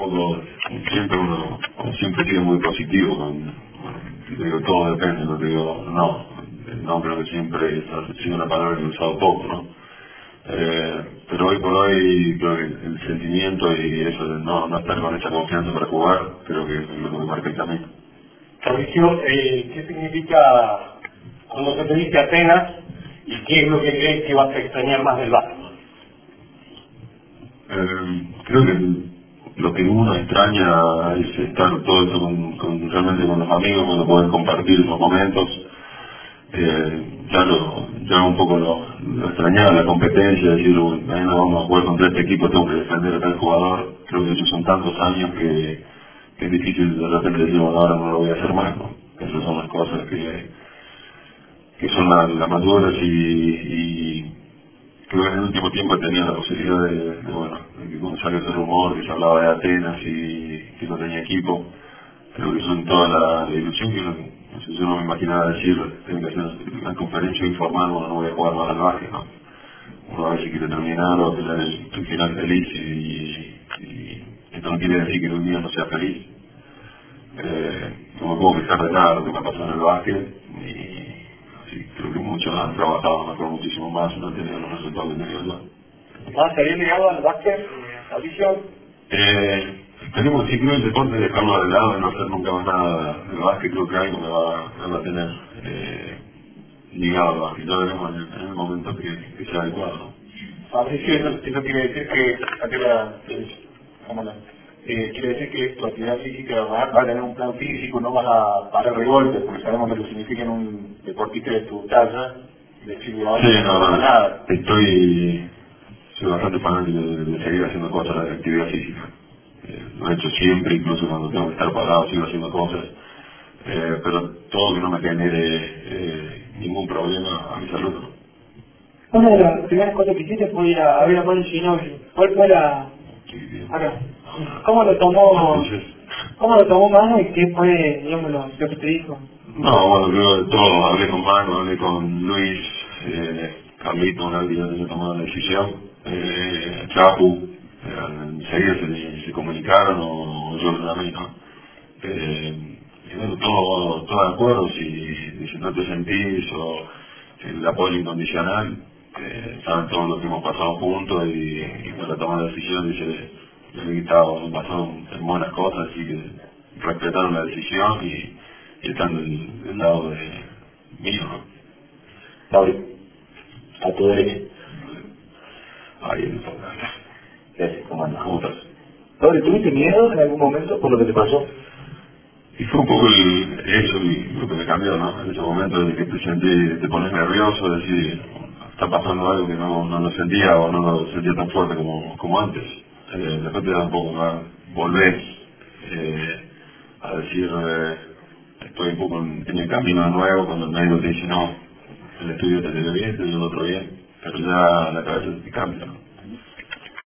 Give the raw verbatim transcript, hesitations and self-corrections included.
poco, siempre uno, siempre sigue muy positivo, con, con- digo, todo depende, no digo, no, no creo que siempre ha sido una palabra que he usado poco, ¿no? Eh, pero hoy por hoy creo que el sentimiento y eso de no, no estar con esa confianza para jugar, creo que es lo que me marca el camino. Fabricio, eh, ¿qué significa cuando se te dice Atenas y qué es lo que crees que vas a extrañar más del básquet? Eh, creo que lo que uno extraña es estar todo eso con, con- realmente con los amigos, cuando poder compartir los momentos. Eh, ya lo, ya un poco lo, lo extrañaba la competencia, decir, "Uy, mañana vamos a jugar contra este equipo, tengo que defender a tal jugador". Creo que esos son tantos años que, que es difícil de repente decir, bueno, ahora no lo voy a hacer más, ¿no? Esas son las cosas que, que son las la más duras y, y creo que en el último tiempo tenía la posibilidad de, de, bueno, de que cuando salió ese rumor que se hablaba de Atenas y que no tenía equipo, creo que son toda la, la ilusión que uno, no sé, yo no me imaginaba decir, tengo que hacer una conferencia informal, bueno, no voy a jugar más al básquet, ¿no? Uno a veces quiere terminar o tener el, el final feliz y, y esto no quiere decir que un día no sea feliz. Eh, no me puedo quejar de nada de lo que me ha pasado en el básquet y sí, creo que muchos han trabajado mejor muchísimo más y no han tenido los resultados que he tenido yo. ¿Vas a salir ligado al básquet, eh, Fabricio? Eh, tenemos, sí, creo el deporte dejarlo de lado y no hacer nunca más nada de básquet, creo que algo me va, me va a tener eh, ligado al básquet, ya veremos en el, en el momento que, que sea adecuado, ¿no? Fabricio, eso, eso quiere decir que actividad, ¿cómo no? Eh, quiere decir que tu actividad física va, va a tener un plan físico, no vas a parar de golpe, porque sabemos lo que significa en un deportista de tu talla, decir, ahora Sí, no no, pasa no, nada. estoy, soy bastante fanático de, de seguir haciendo cosas de actividad física. Eh, lo he hecho siempre, incluso cuando tengo que estar parado sigo haciendo cosas, eh, pero todo que no me genere eh, ningún problema a mi salud, ¿no? Una de las primeras cosas que hiciste fue ir a, a ver a Manu Ginóbili. ¿Cuál fue la... Sí, bien. acá? ¿Cómo lo tomó, Entonces, cómo lo tomó Manu y qué fue, digamos, lo, lo que te dijo? no, bueno, creo de todo, hablé con Manu, hablé con Luis, eh, Carlito, una vez que ya tenía tomado la decisión, eh, Chapu, eh, enseguida se, se comunicaron o yo lo llamé, ¿no? Eh, y bueno, todo, todo de acuerdo, si, si no te sentís o el apoyo incondicional, eh, saben todo lo que hemos pasado juntos y, y para tomar la decisión dice, yo he estado basado en buenas cosas y que respetaron la decisión y, y están del, del lado de mío, ¿no? Fabri, a tu derecha. Ahí en el fondo. Gracias, ¿cómo andas? ¿Cómo estás? Fabri, ¿tuviste miedo en algún momento por lo que te pasó? Y fue un poco el, eso y lo que me cambió, ¿no? En ese momento de que te sentí, te pones nervioso, decir, está pasando algo que no, no lo sentía o no lo sentía tan fuerte como, como antes. Eh, después te da un poco más, volvés eh, a decir, eh, estoy un poco en, en el camino nuevo, cuando el médico te dice, no, el estudio te dio bien, te dio el otro bien, pero ya la cabeza te cambia, ¿no?